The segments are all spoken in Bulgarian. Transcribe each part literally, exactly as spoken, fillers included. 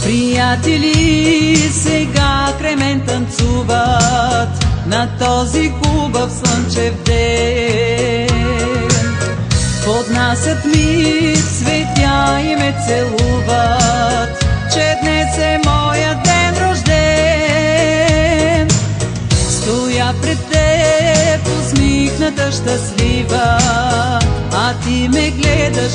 Приятели сега край мен танцуват на този хубав слънчев ден. Поднасят ми цветя и ме целуват, че днес е моя ден рожден. Стоя пред теб усмихната щастлива, а ти ме гледаш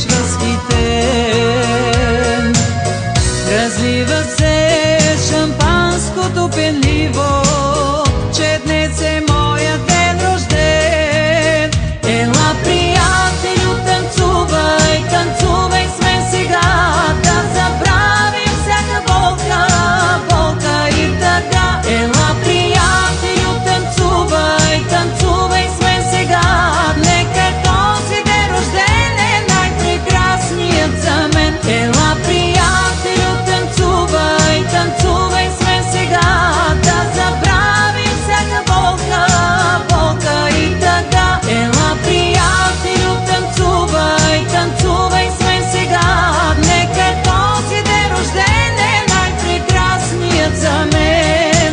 възхитен. Разлива се шампанското пенливо, че днес е моя ден рожден. Ела, приятелю, танцувай, танцувай с мен сега, да забравим всяка болка, болка и тъга. Ела, приятелю, танцувай, танцувай с мен сега, нека този ден рожден е най-прекрасният за мен. Ела, приятелю, танцувай, танцувай с мен сега, да забравим всяка болка, болка и тъга. Ела, приятелю, танцувай, танцувай с мен сега, нека този ден рожден е най-прекрасният за мен.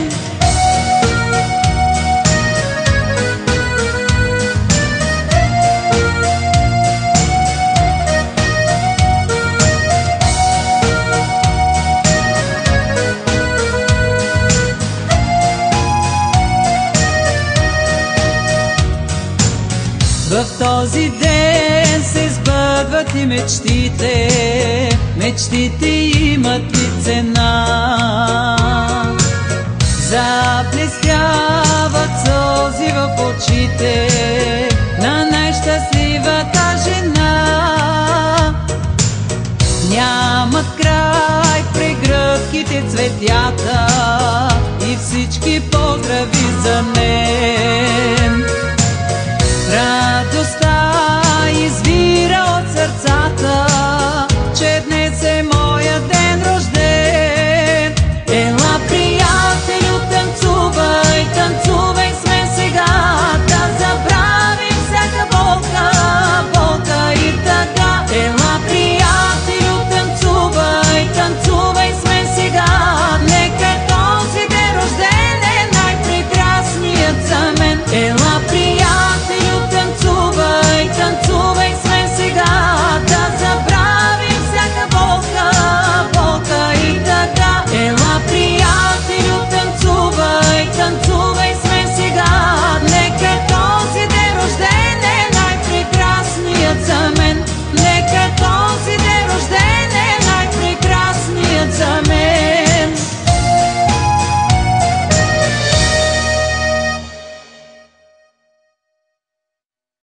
В този ден се сбъдват и мечтите, мечтите имат ли цена? Заплескяват сълзи в очите на най-щастливата жена. Нямат край прегръдките, цветята